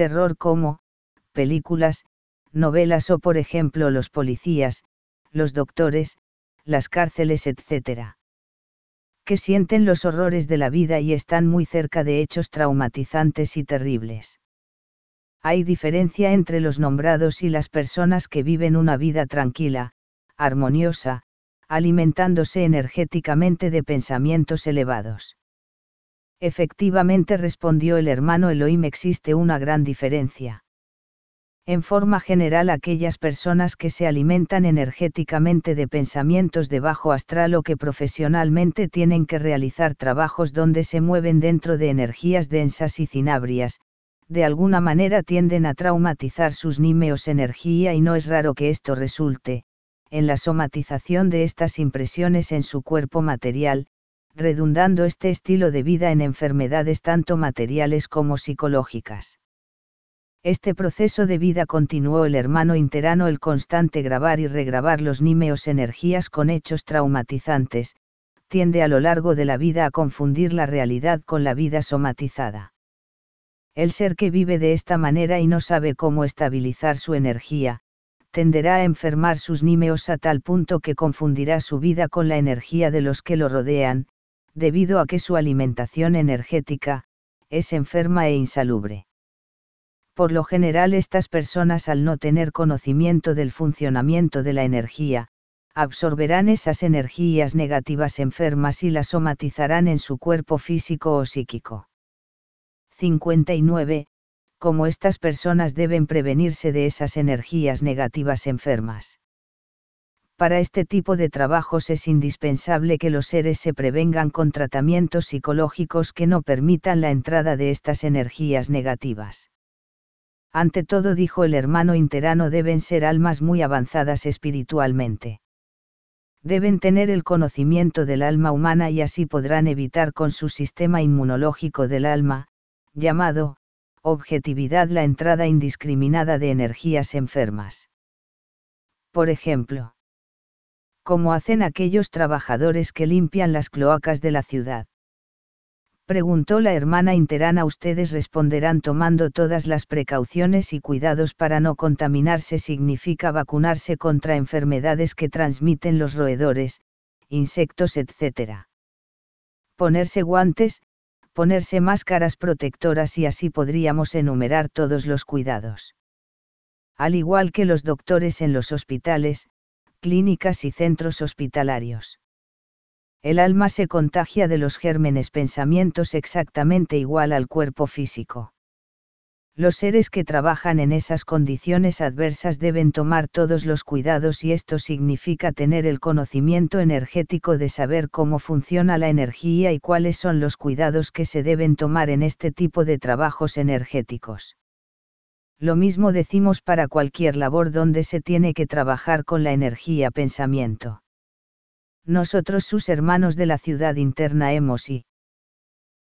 terror como, películas, novelas o por ejemplo los policías, los doctores, las cárceles, etc. Que sienten los horrores de la vida y están muy cerca de hechos traumatizantes y terribles. Hay diferencia entre los nombrados y las personas que viven una vida tranquila, armoniosa, alimentándose energéticamente de pensamientos elevados. Efectivamente, respondió el hermano Elohim, existe una gran diferencia. En forma general, aquellas personas que se alimentan energéticamente de pensamientos de bajo astral o que profesionalmente tienen que realizar trabajos donde se mueven dentro de energías densas y cinabrias, de alguna manera tienden a traumatizar sus nímeos energía y no es raro que esto resulte, en la somatización de estas impresiones en su cuerpo material, redundando este estilo de vida en enfermedades tanto materiales como psicológicas. Este proceso de vida, continuó el hermano interano, el constante grabar y regrabar los nímeos energías con hechos traumatizantes, tiende a lo largo de la vida a confundir la realidad con la vida somatizada. El ser que vive de esta manera y no sabe cómo estabilizar su energía, tenderá a enfermar sus nímeos a tal punto que confundirá su vida con la energía de los que lo rodean, debido a que su alimentación energética es enferma e insalubre. Por lo general, estas personas, al no tener conocimiento del funcionamiento de la energía, absorberán esas energías negativas enfermas y las somatizarán en su cuerpo físico o psíquico. 59. ¿Cómo estas personas deben prevenirse de esas energías negativas enfermas? Para este tipo de trabajos es indispensable que los seres se prevengan con tratamientos psicológicos que no permitan la entrada de estas energías negativas. Ante todo, dijo el hermano interano, deben ser almas muy avanzadas espiritualmente. Deben tener el conocimiento del alma humana y así podrán evitar con su sistema inmunológico del alma, llamado objetividad, la entrada indiscriminada de energías enfermas. Por ejemplo, ¿cómo hacen aquellos trabajadores que limpian las cloacas de la ciudad? Preguntó la hermana interana. Ustedes responderán: tomando todas las precauciones y cuidados para no contaminarse. Significa vacunarse contra enfermedades que transmiten los roedores, insectos, etc. Ponerse guantes, ponerse máscaras protectoras y así podríamos enumerar todos los cuidados. Al igual que los doctores en los hospitales, clínicas y centros hospitalarios. El alma se contagia de los gérmenes pensamientos exactamente igual al cuerpo físico. Los seres que trabajan en esas condiciones adversas deben tomar todos los cuidados y esto significa tener el conocimiento energético de saber cómo funciona la energía y cuáles son los cuidados que se deben tomar en este tipo de trabajos energéticos. Lo mismo decimos para cualquier labor donde se tiene que trabajar con la energía pensamiento. Nosotros, sus hermanos de la ciudad interna, hemos y